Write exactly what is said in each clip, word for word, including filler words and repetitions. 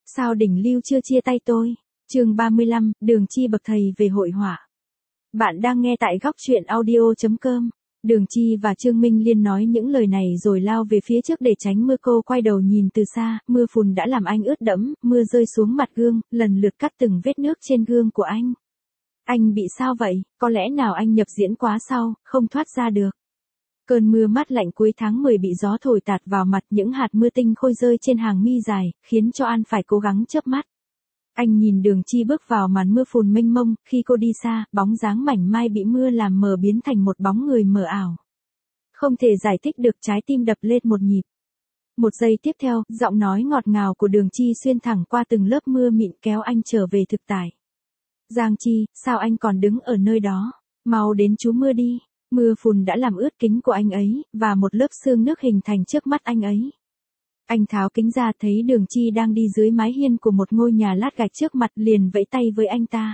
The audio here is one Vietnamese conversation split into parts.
Sao đỉnh lưu chưa chia tay tôi? Chương ba mươi lăm, Đường Chi bậc thầy về hội họa. Bạn đang nghe tại góc truyện audio chấm com. Đường Chi và Trương Minh Liên nói những lời này rồi lao về phía trước để tránh mưa. Cô quay đầu nhìn từ xa, mưa phùn đã làm anh ướt đẫm, mưa rơi xuống mặt gương, lần lượt cắt từng vết nước trên gương của anh. Anh bị sao vậy? Có lẽ nào anh nhập diễn quá sau, không thoát ra được. Cơn mưa mát lạnh cuối tháng mười bị gió thổi tạt vào mặt, những hạt mưa tinh khôi rơi trên hàng mi dài, khiến cho An phải cố gắng chớp mắt. Anh nhìn Đường Chi bước vào màn mưa phùn mênh mông, khi cô đi xa, bóng dáng mảnh mai bị mưa làm mờ biến thành một bóng người mờ ảo. Không thể giải thích được, trái tim đập lên một nhịp. Một giây tiếp theo, giọng nói ngọt ngào của Đường Chi xuyên thẳng qua từng lớp mưa mịn kéo anh trở về thực tại. Giang Chi, sao anh còn đứng ở nơi đó? Mau đến trú mưa đi. Mưa phùn đã làm ướt kính của anh ấy, và một lớp sương nước hình thành trước mắt anh ấy. Anh tháo kính ra thấy Đường Chi đang đi dưới mái hiên của một ngôi nhà lát gạch trước mặt, liền vẫy tay với anh ta.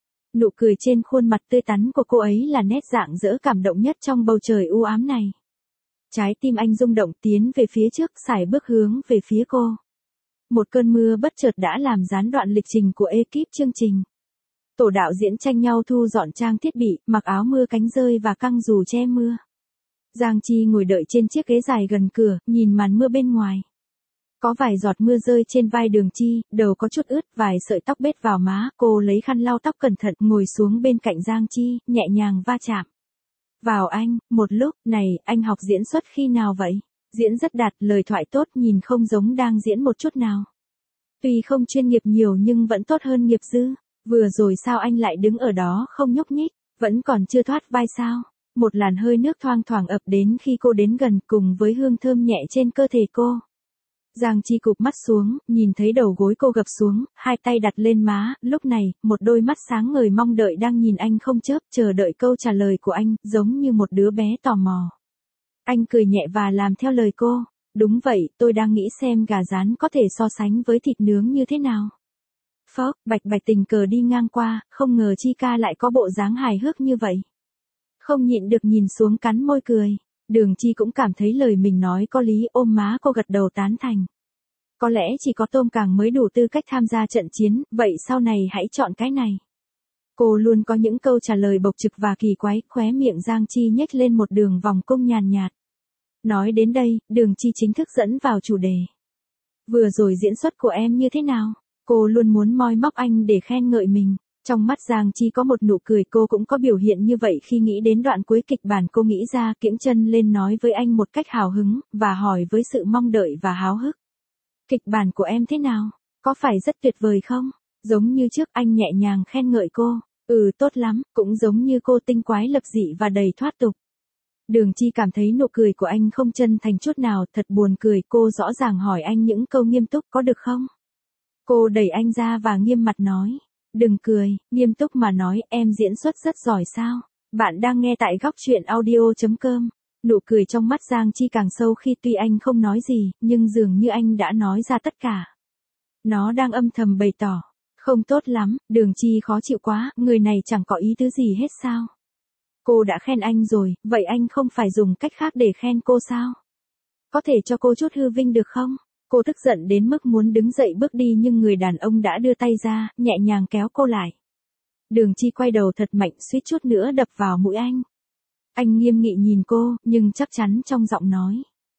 Nụ cười trên khuôn mặt tươi tắn của cô ấy là nét rạng rỡ cảm động nhất trong bầu trời u ám này. Trái tim anh rung động tiến về phía trước, sải bước hướng về phía cô. Một cơn mưa bất chợt đã làm gián đoạn lịch trình của ekip chương trình. Tổ đạo diễn tranh nhau thu dọn trang thiết bị, mặc áo mưa cánh rơi và căng dù che mưa. Giang Chi ngồi đợi trên chiếc ghế dài gần cửa, nhìn màn mưa bên ngoài. Có vài giọt mưa rơi trên vai Đường Chi, đầu có chút ướt, vài sợi tóc bết vào má, cô lấy khăn lau tóc cẩn thận, ngồi xuống bên cạnh Giang Chi, nhẹ nhàng va chạm. Vào anh, một lúc, này, anh học diễn xuất khi nào vậy? Diễn rất đạt, lời thoại tốt, nhìn không giống đang diễn một chút nào. Tuy không chuyên nghiệp nhiều nhưng vẫn tốt hơn nghiệp dư. Vừa rồi sao anh lại đứng ở đó không nhúc nhích, vẫn còn chưa thoát vai sao? Một làn hơi nước thoang thoảng ập đến khi cô đến gần, cùng với hương thơm nhẹ trên cơ thể cô. Giang Chi cụp mắt xuống, nhìn thấy đầu gối cô gập xuống, hai tay đặt lên má, lúc này, một đôi mắt sáng ngời mong đợi đang nhìn anh không chớp, chờ đợi câu trả lời của anh, giống như một đứa bé tò mò. Anh cười nhẹ và làm theo lời cô. Đúng vậy, tôi đang nghĩ xem gà rán có thể so sánh với thịt nướng như thế nào. Phốc, Bạch Bạch tình cờ đi ngang qua, không ngờ Chi ca lại có bộ dáng hài hước như vậy. Không nhịn được nhìn xuống cắn môi cười. Đường Chi cũng cảm thấy lời mình nói có lý, ôm má cô gật đầu tán thành. Có lẽ chỉ có tôm càng mới đủ tư cách tham gia trận chiến, vậy sau này hãy chọn cái này. Cô luôn có những câu trả lời bộc trực và kỳ quái, khóe miệng Giang Chi nhếch lên một đường vòng cung nhàn nhạt. Nói đến đây, Đường Chi chính thức dẫn vào chủ đề. Vừa rồi diễn xuất của em như thế nào? Cô luôn muốn moi móc anh để khen ngợi mình. Trong mắt Giang Chi có một nụ cười, cô cũng có biểu hiện như vậy khi nghĩ đến đoạn cuối kịch bản. Cô nghĩ ra, kiễng chân lên nói với anh một cách hào hứng, và hỏi với sự mong đợi và háo hức. Kịch bản của em thế nào? Có phải rất tuyệt vời không? Giống như trước, anh nhẹ nhàng khen ngợi cô. Ừ, tốt lắm, cũng giống như cô, tinh quái lập dị và đầy thoát tục. Đường Chi cảm thấy nụ cười của anh không chân thành chút nào, thật buồn cười. Cô rõ ràng hỏi anh những câu nghiêm túc, có được không? Cô đẩy anh ra và nghiêm mặt nói. Đừng cười, nghiêm túc mà nói, em diễn xuất rất giỏi sao? Bạn đang nghe tại góc truyện audio chấm com. Nụ cười trong mắt Giang Chi càng sâu khi tuy anh không nói gì, nhưng dường như anh đã nói ra tất cả. Nó đang âm thầm bày tỏ. Không tốt lắm, Đường Chi khó chịu quá, người này chẳng có ý tứ gì hết sao? Cô đã khen anh rồi, vậy anh không phải dùng cách khác để khen cô sao? Có thể cho cô chút hư vinh được không? Cô tức giận đến mức muốn đứng dậy bước đi nhưng người đàn ông đã đưa tay ra, nhẹ nhàng kéo cô lại. Đường Chi quay đầu thật mạnh, suýt chút nữa đập vào mũi anh. Anh nghiêm nghị nhìn cô, nhưng chắc chắn trong giọng nói.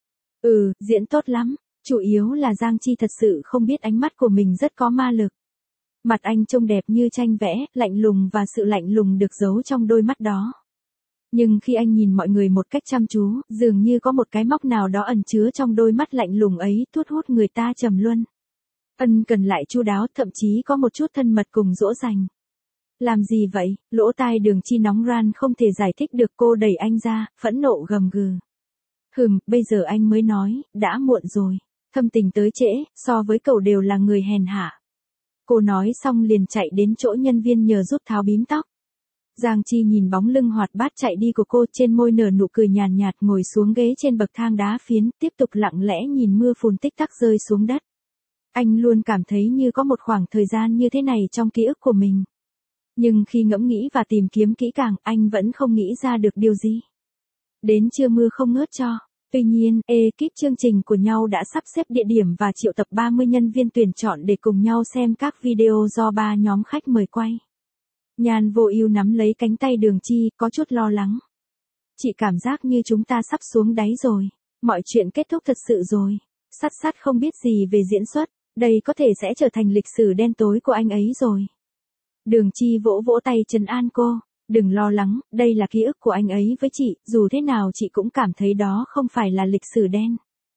Ừ, diễn tốt lắm, chủ yếu là Giang Chi thật sự không biết ánh mắt của mình rất có ma lực. Mặt anh trông đẹp như tranh vẽ, lạnh lùng và sự lạnh lùng được giấu trong đôi mắt đó. Nhưng khi anh nhìn mọi người một cách chăm chú, dường như có một cái móc nào đó ẩn chứa trong đôi mắt lạnh lùng ấy, thu hút người ta trầm luân. Ân cần lại chu đáo, thậm chí có một chút thân mật cùng dỗ dành. Làm gì vậy? Lỗ tai Đường Chi nóng ran không thể giải thích được, cô đẩy anh ra, phẫn nộ gầm gừ. Hừm, bây giờ anh mới nói, đã muộn rồi. Thâm tình tới trễ, so với cậu đều là người hèn hạ. Cô nói xong liền chạy đến chỗ nhân viên nhờ giúp tháo bím tóc. Giang Chi nhìn bóng lưng hoạt bát chạy đi của cô, trên môi nở nụ cười nhàn nhạt, ngồi xuống ghế trên bậc thang đá phiến, tiếp tục lặng lẽ nhìn mưa phùn tích tắc rơi xuống đất. Anh luôn cảm thấy như có một khoảng thời gian như thế này trong ký ức của mình. Nhưng khi ngẫm nghĩ và tìm kiếm kỹ càng, anh vẫn không nghĩ ra được điều gì. Đến trưa mưa không ngớt cho. Tuy nhiên, ekip chương trình của nhau đã sắp xếp địa điểm và triệu tập ba mươi nhân viên tuyển chọn để cùng nhau xem các video do ba nhóm khách mời quay. Nhan Vô Ưu nắm lấy cánh tay Đường Chi, có chút lo lắng. Chị cảm giác như chúng ta sắp xuống đáy rồi. Mọi chuyện kết thúc thật sự rồi. Sắt Sắt không biết gì về diễn xuất, đây có thể sẽ trở thành lịch sử đen tối của anh ấy rồi. Đường Chi vỗ vỗ tay trấn an cô. Đừng lo lắng, đây là ký ức của anh ấy với chị, dù thế nào chị cũng cảm thấy đó không phải là lịch sử đen.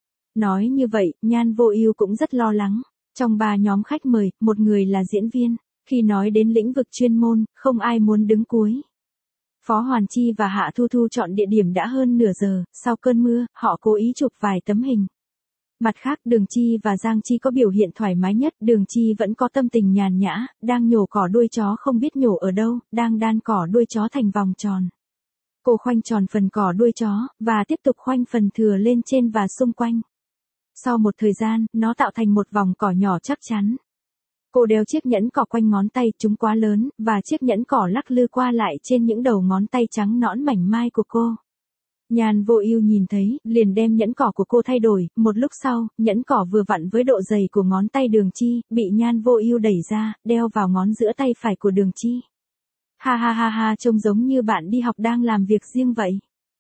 Nói như vậy, Nhan Vô Ưu cũng rất lo lắng. Trong ba nhóm khách mời, một người là diễn viên. Khi nói đến lĩnh vực chuyên môn, không ai muốn đứng cuối. Phó Hoàn Chi và Hạ Thu Thu chọn địa điểm đã hơn nửa giờ, sau cơn mưa, họ cố ý chụp vài tấm hình. Mặt khác Đường Chi và Giang Chi có biểu hiện thoải mái nhất, Đường Chi vẫn có tâm tình nhàn nhã, đang nhổ cỏ đuôi chó không biết nhổ ở đâu, đang đan cỏ đuôi chó thành vòng tròn. Cô khoanh tròn phần cỏ đuôi chó, và tiếp tục khoanh phần thừa lên trên và xung quanh. Sau một thời gian, nó tạo thành một vòng cỏ nhỏ chắc chắn. Cô đeo chiếc nhẫn cỏ quanh ngón tay, chúng quá lớn, và chiếc nhẫn cỏ lắc lư qua lại trên những đầu ngón tay trắng nõn mảnh mai của cô. Nhan Vô Ưu nhìn thấy, liền đem nhẫn cỏ của cô thay đổi, một lúc sau, nhẫn cỏ vừa vặn với độ dày của ngón tay Đường Chi, bị Nhan Vô Ưu đẩy ra, đeo vào ngón giữa tay phải của Đường Chi. Ha ha ha ha, trông giống như bạn đi học đang làm việc riêng vậy.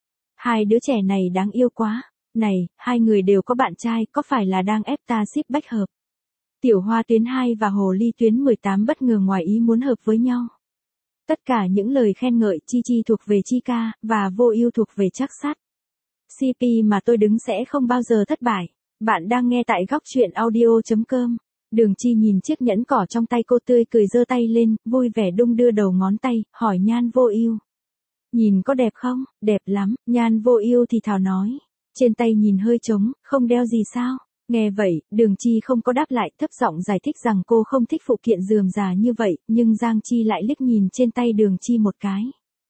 Hai đứa trẻ này đáng yêu quá. Này, hai người đều có bạn trai, có phải là đang ép ta ship bách hợp? Tiểu Hoa Tuyến hai và Hồ Ly Tuyến mười tám bất ngờ ngoài ý muốn hợp với nhau. Tất cả những lời khen ngợi Chi Chi thuộc về Chi ca, và Vô Ưu thuộc về Trác Sắt. xê pê mà tôi đứng sẽ không bao giờ thất bại. Bạn đang nghe tại góc truyện audio chấm com. Đường Chi nhìn chiếc nhẫn cỏ trong tay cô tươi cười giơ tay lên, vui vẻ đung đưa đầu ngón tay, hỏi Nhan Vô Ưu. Nhìn có đẹp không? Đẹp lắm, Nhan Vô Ưu thì thào nói. Trên tay nhìn hơi trống, không đeo gì sao? Nghe vậy, Đường Chi không có đáp lại, thấp giọng giải thích rằng cô không thích phụ kiện rườm rà như vậy, nhưng Giang Chi lại liếc nhìn trên tay Đường Chi một cái.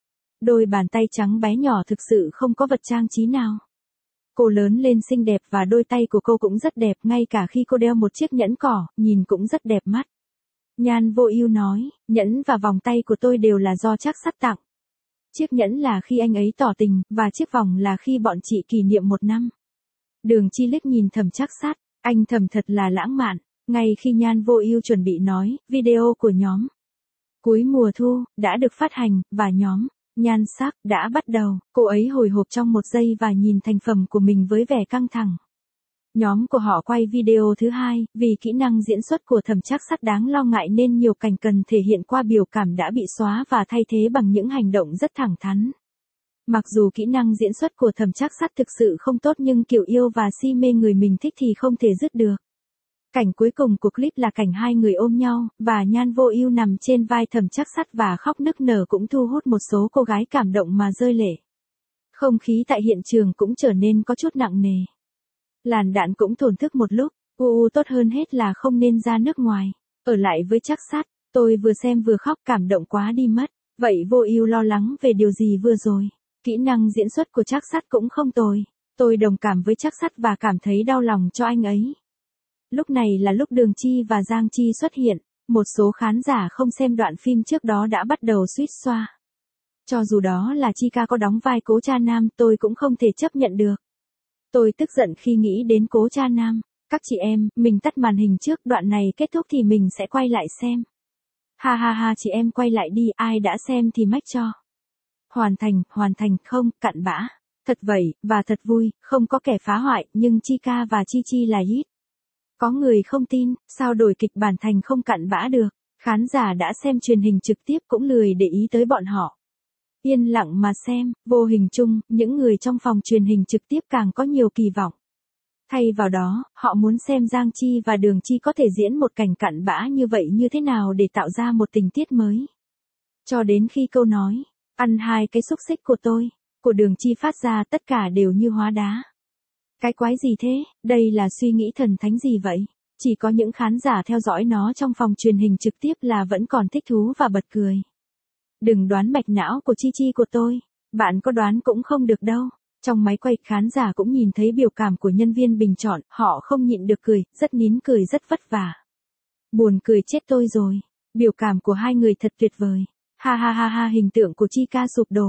Đôi bàn tay trắng bé nhỏ thực sự không có vật trang trí nào. Cô lớn lên xinh đẹp và đôi tay của cô cũng rất đẹp, ngay cả khi cô đeo một chiếc nhẫn cỏ, nhìn cũng rất đẹp mắt. Nhan Vô Ưu nói, nhẫn và vòng tay của tôi đều là do Trác Sắt tặng. Chiếc nhẫn là khi anh ấy tỏ tình, và chiếc vòng là khi bọn chị kỷ niệm một năm. Đường Chi liếc nhìn Thẩm Trác Sắt, anh Thẩm thật là lãng mạn. Ngay khi Nhan Vô Ưu chuẩn bị nói, video của nhóm Cuối mùa thu đã được phát hành, và nhóm Nhan Sắc đã bắt đầu. Cô ấy hồi hộp trong một giây và nhìn thành phẩm của mình với vẻ căng thẳng. Nhóm của họ quay video thứ hai, vì kỹ năng diễn xuất của Thẩm Trác Sắt đáng lo ngại nên nhiều cảnh cần thể hiện qua biểu cảm đã bị xóa và thay thế bằng những hành động rất thẳng thắn. Mặc dù kỹ năng diễn xuất của Thẩm Trác Sắt thực sự không tốt nhưng kiểu yêu và si mê người mình thích thì không thể dứt được. Cảnh cuối cùng của clip là cảnh hai người ôm nhau, và Nhan Vô Ưu nằm trên vai Thẩm Trác Sắt và khóc nức nở cũng thu hút một số cô gái cảm động mà rơi lệ. Không khí tại hiện trường cũng trở nên có chút nặng nề. Làn đạn cũng thổn thức một lúc, u u tốt hơn hết là không nên ra nước ngoài. Ở lại với Trác Sắt, tôi vừa xem vừa khóc cảm động quá đi mất. Vậy Vô Ưu lo lắng về điều gì vừa rồi? Kỹ năng diễn xuất của Trác Sắt cũng không tồi. Tôi đồng cảm với Trác Sắt và cảm thấy đau lòng cho anh ấy. Lúc này là lúc Đường Chi và Giang Chi xuất hiện. Một số khán giả không xem đoạn phim trước đó đã bắt đầu suýt xoa. Cho dù đó là Chi ca có đóng vai Cố Cha Nam, tôi cũng không thể chấp nhận được. Tôi tức giận khi nghĩ đến Cố Cha Nam. Các chị em, mình tắt màn hình trước, đoạn này kết thúc thì mình sẽ quay lại xem. Ha ha ha, chị em quay lại đi, ai đã xem thì mách cho. Hoàn thành, hoàn thành, không, cặn bã. Thật vậy, và thật vui, không có kẻ phá hoại, nhưng Chi ca và Chi Chi là hit. Có người không tin, sao đổi kịch bản thành không cặn bã được. Khán giả đã xem truyền hình trực tiếp cũng lười để ý tới bọn họ. Yên lặng mà xem, vô hình chung, những người trong phòng truyền hình trực tiếp càng có nhiều kỳ vọng. Thay vào đó, họ muốn xem Giang Chi và Đường Chi có thể diễn một cảnh cặn bã như vậy như thế nào để tạo ra một tình tiết mới. Cho đến khi câu nói, ăn hai cái xúc xích của tôi, của Đường Chi phát ra, tất cả đều như hóa đá. Cái quái gì thế, đây là suy nghĩ thần thánh gì vậy? Chỉ có những khán giả theo dõi nó trong phòng truyền hình trực tiếp là vẫn còn thích thú và bật cười. Đừng đoán mạch não của Chi Chi của tôi, bạn có đoán cũng không được đâu. Trong máy quay, khán giả cũng nhìn thấy biểu cảm của nhân viên bình chọn, họ không nhịn được cười, rất nín cười rất vất vả. Buồn cười chết tôi rồi, biểu cảm của hai người thật tuyệt vời. Ha ha ha ha, hình tượng của Chi ca sụp đổ,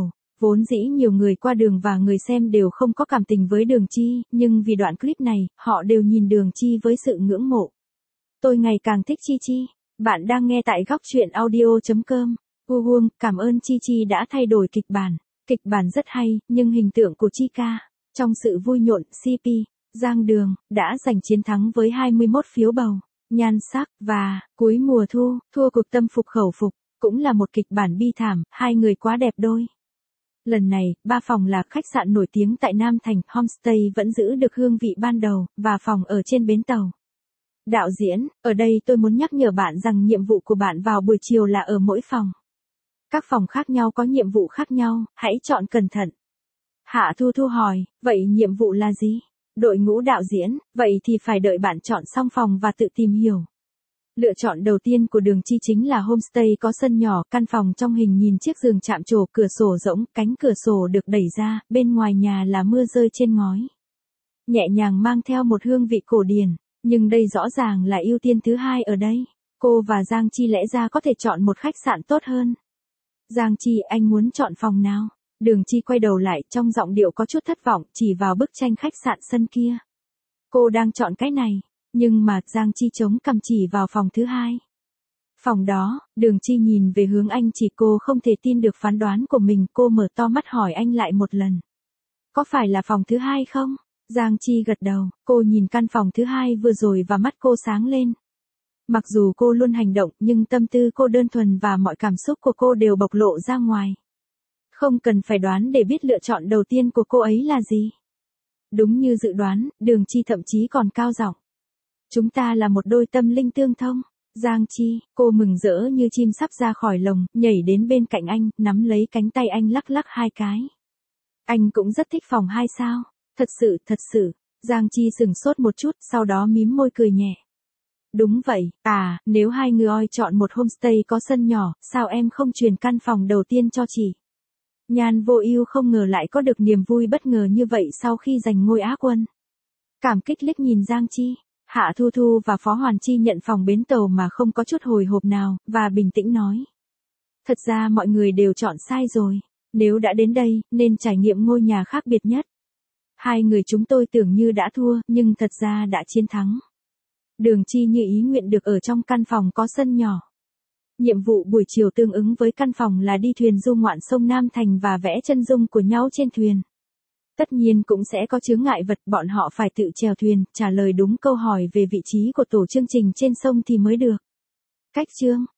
Vốn dĩ nhiều người qua đường và người xem đều không có cảm tình với Đường Chi, nhưng vì đoạn clip này, họ đều nhìn Đường Chi với sự ngưỡng mộ. Tôi ngày càng thích Chi Chi. Bạn đang nghe tại góc truyện audio chấm com. Vuông, cảm ơn Chi Chi đã thay đổi kịch bản. Kịch bản rất hay, nhưng hình tượng của Chi ca, trong sự vui nhộn, xê pê, Giang Đường, đã giành chiến thắng với hai mươi mốt phiếu bầu. Nhan sắc, và, cuối mùa thu, thua cuộc tâm phục khẩu phục, cũng là một kịch bản bi thảm, hai người quá đẹp đôi. Lần này, ba phòng là khách sạn nổi tiếng tại Nam Thành, homestay vẫn giữ được hương vị ban đầu, và phòng ở trên bến tàu. Đạo diễn, ở đây tôi muốn nhắc nhở bạn rằng nhiệm vụ của bạn vào buổi chiều là ở mỗi phòng. Các phòng khác nhau có nhiệm vụ khác nhau, hãy chọn cẩn thận. Hạ Thu Thu hỏi, vậy nhiệm vụ là gì? Đội ngũ đạo diễn, vậy thì phải đợi bạn chọn xong phòng và tự tìm hiểu. Lựa chọn đầu tiên của Đường Chi chính là homestay có sân nhỏ, căn phòng trong hình nhìn chiếc giường chạm trổ, cửa sổ rỗng, cánh cửa sổ được đẩy ra, bên ngoài nhà là mưa rơi trên ngói. Nhẹ nhàng mang theo một hương vị cổ điển, nhưng đây rõ ràng là ưu tiên thứ hai ở đây. Cô và Giang Chi lẽ ra có thể chọn một khách sạn tốt hơn. Giang Chi, anh muốn chọn phòng nào? Đường Chi quay đầu lại, trong giọng điệu có chút thất vọng, chỉ vào bức tranh khách sạn sân kia. Cô đang chọn cái này, nhưng mà Giang Chi chống cằm chỉ vào phòng thứ hai. Phòng đó, Đường Chi nhìn về hướng anh, chỉ cô không thể tin được phán đoán của mình, cô mở to mắt hỏi anh lại một lần. Có phải là phòng thứ hai không? Giang Chi gật đầu, cô nhìn căn phòng thứ hai vừa rồi và mắt cô sáng lên. Mặc dù cô luôn hành động, nhưng tâm tư cô đơn thuần và mọi cảm xúc của cô đều bộc lộ ra ngoài. Không cần phải đoán để biết lựa chọn đầu tiên của cô ấy là gì. Đúng như dự đoán, Đường Chi thậm chí còn cao giọng. Chúng ta là một đôi tâm linh tương thông. Giang Chi, cô mừng rỡ như chim sắp ra khỏi lồng, nhảy đến bên cạnh anh, nắm lấy cánh tay anh lắc lắc hai cái. Anh cũng rất thích phòng hai sao. Thật sự, thật sự. Giang Chi sừng sốt một chút, sau đó mím môi cười nhẹ. Đúng vậy, à, nếu hai người chọn một homestay có sân nhỏ, sao em không truyền căn phòng đầu tiên cho chị? Nhan Vô Ưu không ngờ lại có được niềm vui bất ngờ như vậy sau khi giành ngôi Á quân. Cảm kích liếc nhìn Giang Chi, Hạ Thu Thu và Phó Hoàn Chi nhận phòng bến tàu mà không có chút hồi hộp nào, và bình tĩnh nói. Thật ra mọi người đều chọn sai rồi, nếu đã đến đây, nên trải nghiệm ngôi nhà khác biệt nhất. Hai người chúng tôi tưởng như đã thua, nhưng thật ra đã chiến thắng. Đường Chi như ý nguyện được ở trong căn phòng có sân nhỏ. Nhiệm vụ buổi chiều tương ứng với căn phòng là đi thuyền du ngoạn sông Nam Thành và vẽ chân dung của nhau trên thuyền. Tất nhiên cũng sẽ có chướng ngại vật, bọn họ phải tự chèo thuyền, trả lời đúng câu hỏi về vị trí của tổ chương trình trên sông thì mới được. Cách chương,